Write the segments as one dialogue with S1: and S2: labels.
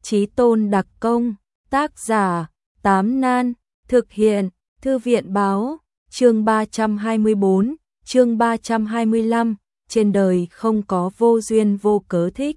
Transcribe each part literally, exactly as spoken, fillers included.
S1: Chí tôn đặc công, tác giả, Tám Nan, thực hiện, Thư viện báo, chương ba trăm hai mươi bốn, chương ba trăm hai mươi lăm, trên đời không có vô duyên vô cớ thích.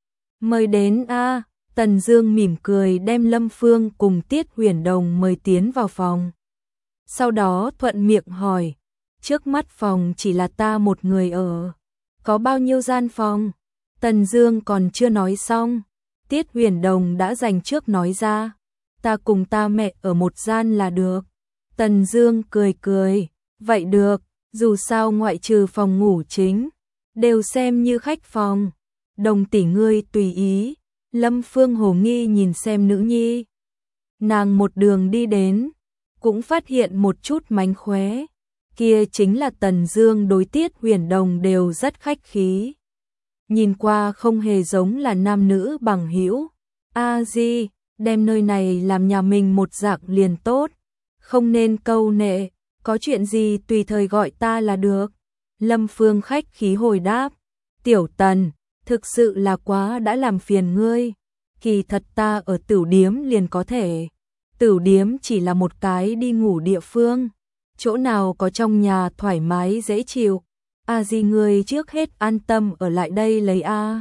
S1: Mời đến a. Tần Dương mỉm cười đem Lâm Phương cùng Tiết Huyền Đồng mời tiến vào phòng. Sau đó thuận miệng hỏi, trước mắt phòng chỉ là ta một người ở, có bao nhiêu gian phòng? Tần Dương còn chưa nói xong, Tiết Huyền Đồng đã dành trước nói ra, ta cùng ta mẹ ở một gian là được. Tần Dương cười cười, vậy được, dù sao ngoại trừ phòng ngủ chính, đều xem như khách phòng. Đồng tỷ ngươi tùy ý. Lâm Phương hồ nghi nhìn xem nữ nhi. Nàng một đường đi đến, cũng phát hiện một chút mánh khóe. Kia chính là Tần Dương đối Tiết Huyền Đồng đều rất khách khí. Nhìn qua không hề giống là nam nữ bằng hữu. A Di, đem nơi này làm nhà mình một dạng liền tốt. Không nên câu nệ, có chuyện gì tùy thời gọi ta là được. Lâm Phương khách khí hồi đáp. Tiểu Tần, thực sự là quá đã làm phiền ngươi. Kỳ thật ta ở Tửu Điếm liền có thể. Tửu Điếm chỉ là một cái đi ngủ địa phương. Chỗ nào có trong nhà thoải mái dễ chịu. A Di ngươi trước hết an tâm ở lại đây lấy a.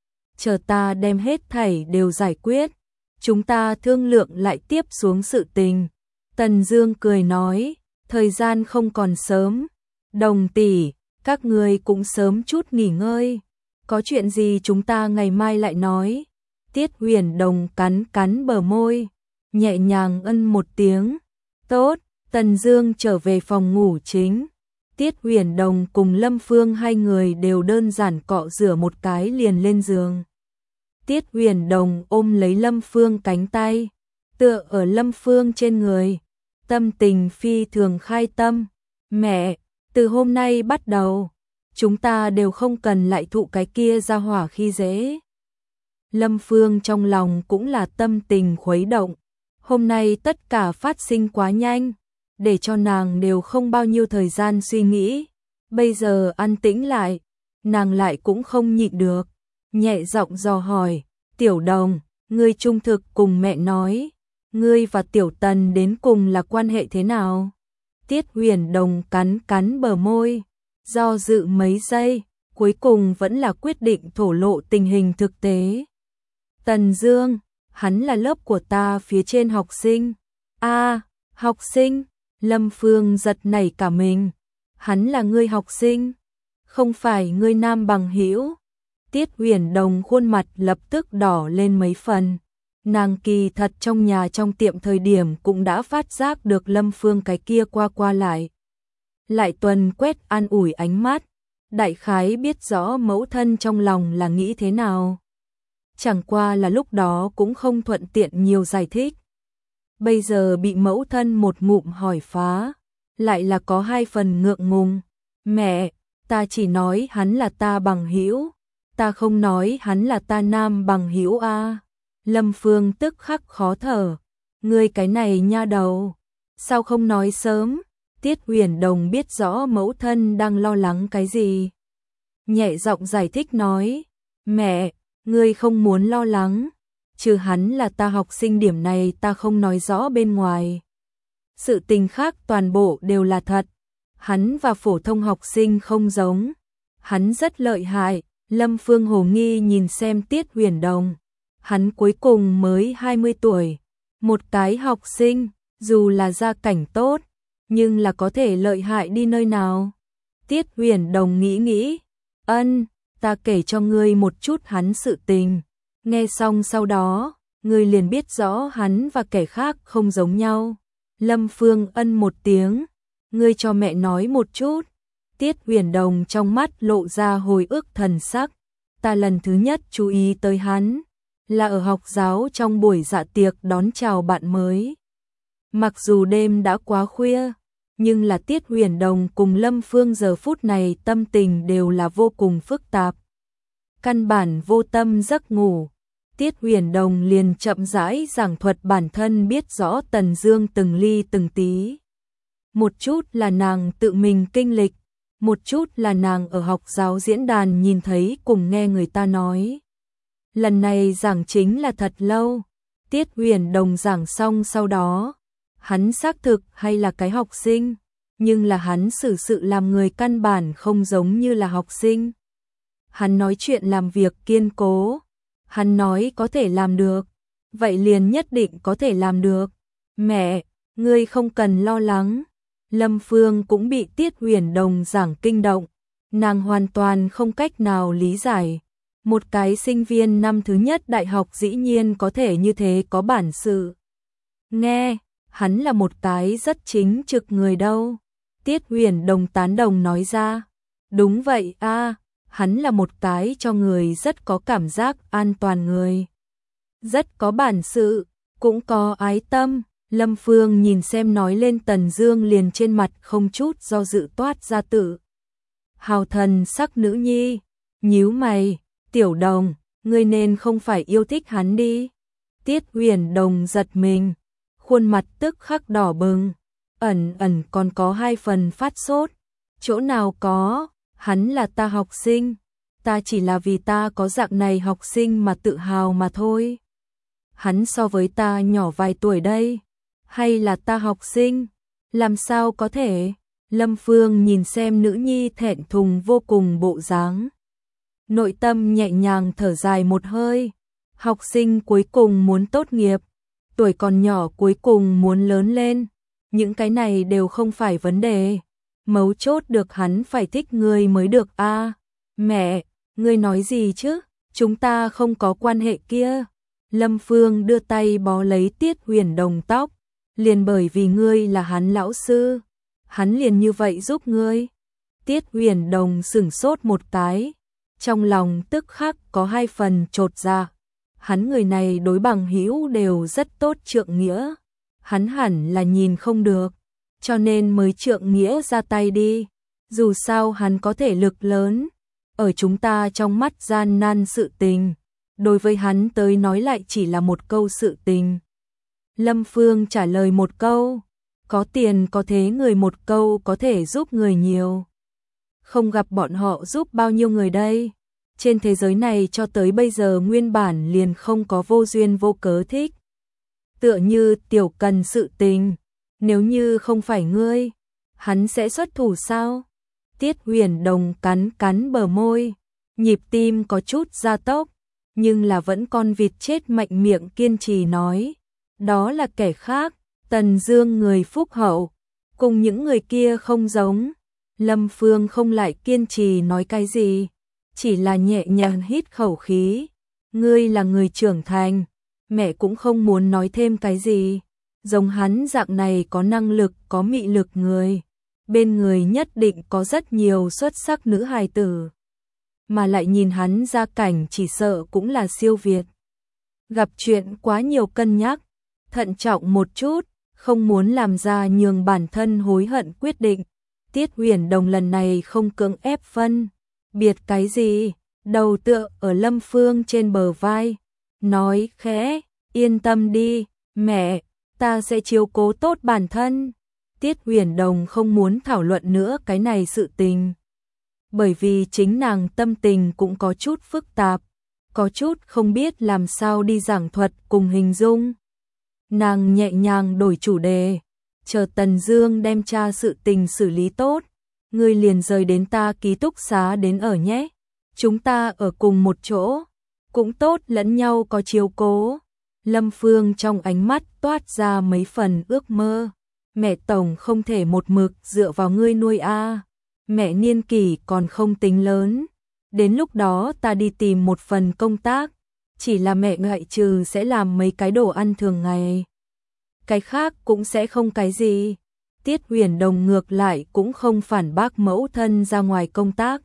S1: Chờ ta đem hết thảy đều giải quyết. Chúng ta thương lượng lại tiếp xuống sự tình. Tần Dương cười nói, thời gian không còn sớm. Đồng tỷ, các ngươi cũng sớm chút nghỉ ngơi. Có chuyện gì chúng ta ngày mai lại nói. Tiết Huyền Đồng cắn cắn bờ môi, nhẹ nhàng ân một tiếng. Tốt, Tần Dương trở về phòng ngủ chính. Tiết Huyền Đồng cùng Lâm Phương hai người đều đơn giản cọ rửa một cái liền lên giường. Tiết Huyền Đồng ôm lấy Lâm Phương cánh tay, tựa ở Lâm Phương trên người, tâm tình phi thường khai tâm. Mẹ, từ hôm nay bắt đầu, chúng ta đều không cần lại thụ cái kia ra hỏa khi dễ. Lâm Phương trong lòng cũng là tâm tình khuấy động. Hôm nay tất cả phát sinh quá nhanh, để cho nàng đều không bao nhiêu thời gian suy nghĩ. Bây giờ an tĩnh lại, nàng lại cũng không nhịn được. Nhẹ giọng dò hỏi, Tiểu Đồng, ngươi trung thực cùng mẹ nói, ngươi và Tiểu Tần đến cùng là quan hệ thế nào? Tiết Huyền Đồng cắn cắn bờ môi, do dự mấy giây, cuối cùng vẫn là quyết định thổ lộ tình hình thực tế. Tần Dương, hắn là lớp của ta phía trên học sinh. A, à, học sinh? Lâm Phương giật nảy cả mình. Hắn là ngươi học sinh, không phải ngươi nam bằng hữu. Tiết Huyền Đồng khuôn mặt lập tức đỏ lên mấy phần. Nàng kỳ thật trong nhà trong tiệm thời điểm cũng đã phát giác được Lâm Phương cái kia qua qua lại. Lại tuần quét an ủi ánh mắt, đại khái biết rõ mẫu thân trong lòng là nghĩ thế nào. Chẳng qua là lúc đó cũng không thuận tiện nhiều giải thích. Bây giờ bị mẫu thân một ngụm hỏi phá, lại là có hai phần ngượng ngùng. Mẹ, ta chỉ nói hắn là ta bằng hữu, ta không nói hắn là ta nam bằng hữu a. Lâm Phương tức khắc khó thở. Ngươi cái này nha đầu, sao không nói sớm? Tiết Huyền Đồng biết rõ mẫu thân đang lo lắng cái gì. Nhẹ giọng giải thích nói, mẹ, ngươi không muốn lo lắng, trừ hắn là ta học sinh điểm này ta không nói rõ bên ngoài. Sự tình khác toàn bộ đều là thật, hắn và phổ thông học sinh không giống, hắn rất lợi hại. Lâm Phương hồ nghi nhìn xem Tiết Huyền Đồng, hắn cuối cùng mới hai mươi tuổi, một cái học sinh, dù là gia cảnh tốt, nhưng là có thể lợi hại đi nơi nào. Tiết Huyền Đồng nghĩ nghĩ, ân, ta kể cho ngươi một chút hắn sự tình. Nghe xong sau đó, ngươi liền biết rõ hắn và kẻ khác không giống nhau. Lâm Phương ân một tiếng, ngươi cho mẹ nói một chút. Tiết Huyền Đồng trong mắt lộ ra hồi ức thần sắc. Ta lần thứ nhất chú ý tới hắn, là ở học giáo trong buổi dạ tiệc đón chào bạn mới. Mặc dù đêm đã quá khuya, nhưng là Tiết Huyền Đồng cùng Lâm Phương giờ phút này tâm tình đều là vô cùng phức tạp. Căn bản vô tâm giấc ngủ, Tiết Huyền Đồng liền chậm rãi giảng thuật bản thân biết rõ Tần Dương từng ly từng tí. Một chút là nàng tự mình kinh lịch, một chút là nàng ở học giáo diễn đàn nhìn thấy cùng nghe người ta nói. Lần này giảng chính là thật lâu. Tiết Huyền Đồng giảng xong sau đó, hắn xác thực hay là cái học sinh, nhưng là hắn xử sự làm người căn bản không giống như là học sinh. Hắn nói chuyện làm việc kiên cố, hắn nói có thể làm được, vậy liền nhất định có thể làm được. Mẹ, ngươi không cần lo lắng. Lâm Phương cũng bị Tiết Huyền Đồng giảng kinh động, nàng hoàn toàn không cách nào lý giải. Một cái sinh viên năm thứ nhất đại học dĩ nhiên có thể như thế có bản sự. Nghe, hắn là một cái rất chính trực người đâu. Tiết Huyền Đồng tán đồng nói ra. Đúng vậy a, hắn là một cái cho người rất có cảm giác an toàn người. Rất có bản sự, cũng có ái tâm. Lâm Phương nhìn xem nói lên Tần Dương liền trên mặt không chút do dự toát ra tự hào thần sắc nữ nhi. Nhíu mày, Tiểu Đồng, ngươi nên không phải yêu thích hắn đi. Tiết Huyền Đồng giật mình, khuôn mặt tức khắc đỏ bừng, ẩn ẩn còn có hai phần phát sốt. Chỗ nào có, hắn là ta học sinh, ta chỉ là vì ta có dạng này học sinh mà tự hào mà thôi. Hắn so với ta nhỏ vài tuổi đây, hay là ta học sinh, làm sao có thể? Lâm Phương nhìn xem nữ nhi thẹn thùng vô cùng bộ dáng, nội tâm nhẹ nhàng thở dài một hơi. Học sinh cuối cùng muốn tốt nghiệp, tuổi còn nhỏ cuối cùng muốn lớn lên, những cái này đều không phải vấn đề. Mấu chốt được hắn phải thích ngươi mới được a. À, mẹ, ngươi nói gì chứ? Chúng ta không có quan hệ kia. Lâm Phương đưa tay bó lấy Tiết Huyền Đồng tóc, liền bởi vì ngươi là hắn lão sư, hắn liền như vậy giúp ngươi. Tiết Huyền Đồng sửng sốt một cái, trong lòng tức khắc có hai phần chột dạ. Hắn người này đối bằng hữu đều rất tốt trượng nghĩa, hắn hẳn là nhìn không được, cho nên mới trượng nghĩa ra tay đi. Dù sao hắn có thể lực lớn, ở chúng ta trong mắt gian nan sự tình, đối với hắn tới nói lại chỉ là một câu sự tình. Lâm Phương trả lời một câu, có tiền có thế người một câu có thể giúp người nhiều. Không gặp bọn họ giúp bao nhiêu người đây. Trên thế giới này cho tới bây giờ nguyên bản liền không có vô duyên vô cớ thích. Tựa như Tiểu Cần sự tình, nếu như không phải ngươi, hắn sẽ xuất thủ sao? Tiết Huyền Đồng cắn cắn bờ môi, nhịp tim có chút gia tốc, nhưng là vẫn con vịt chết mạnh miệng kiên trì nói, đó là kẻ khác, Tần Dương người phúc hậu, cùng những người kia không giống. Lâm Phương không lại kiên trì nói cái gì, chỉ là nhẹ nhàng hít khẩu khí. Ngươi là người trưởng thành, mẹ cũng không muốn nói thêm cái gì. Giống hắn dạng này có năng lực, có mị lực người, bên người nhất định có rất nhiều xuất sắc nữ hài tử. Mà lại nhìn hắn gia cảnh chỉ sợ cũng là siêu việt. Gặp chuyện quá nhiều cân nhắc, thận trọng một chút, không muốn làm ra nhường bản thân hối hận quyết định. Tiết Huyền Đồng lần này không cưỡng ép phân biệt cái gì, đầu tựa ở Lâm Phương trên bờ vai, nói khẽ, yên tâm đi, mẹ, ta sẽ chiếu cố tốt bản thân. Tiết Huyền Đồng không muốn thảo luận nữa cái này sự tình, bởi vì chính nàng tâm tình cũng có chút phức tạp, có chút không biết làm sao đi giảng thuật cùng hình dung. Nàng nhẹ nhàng đổi chủ đề, chờ Tần Dương đem tra sự tình xử lý tốt, ngươi liền rời đến ta ký túc xá đến ở nhé. Chúng ta ở cùng một chỗ, cũng tốt lẫn nhau có chiếu cố. Lâm Phương trong ánh mắt toát ra mấy phần ước mơ. Mẹ tổng không thể một mực dựa vào ngươi nuôi a. À. Mẹ niên kỷ còn không tính lớn, đến lúc đó ta đi tìm một phần công tác, chỉ là mẹ ngoại trừ sẽ làm mấy cái đồ ăn thường ngày, cái khác cũng sẽ không cái gì. Tiết Huyền Đồng ngược lại cũng không phản bác mẫu thân ra ngoài công tác.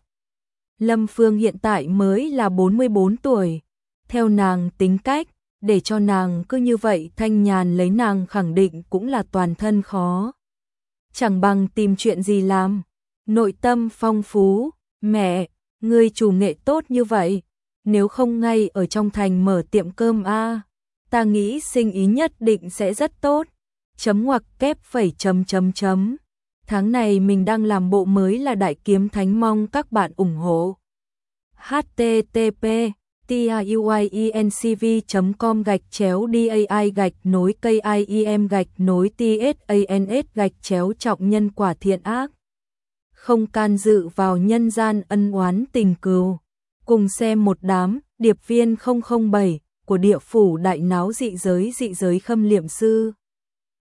S1: Lâm Phương hiện tại mới là bốn mươi bốn tuổi, theo nàng tính cách, để cho nàng cứ như vậy thanh nhàn lấy nàng khẳng định cũng là toàn thân khó. Chẳng bằng tìm chuyện gì làm, nội tâm phong phú. Mẹ, ngươi chủ nghệ tốt như vậy, nếu không ngay ở trong thành mở tiệm cơm a, à, ta nghĩ sinh ý nhất định sẽ rất tốt. Chấm ngoặc kép phẩy chấm chấm chấm. Tháng này mình đang làm bộ mới là Đại Kiếm Thánh, mong các bạn ủng hộ. H T T P tiuyiencv.com gạch chéo dai gạch nối kiem gạch nối tsans gạch chéo trọng nhân quả thiện ác. Không can dự vào nhân gian ân oán tình cừu. Cùng xem một đám điệp viên không không bảy của địa phủ đại náo dị giới dị giới Khâm Liệm Sư.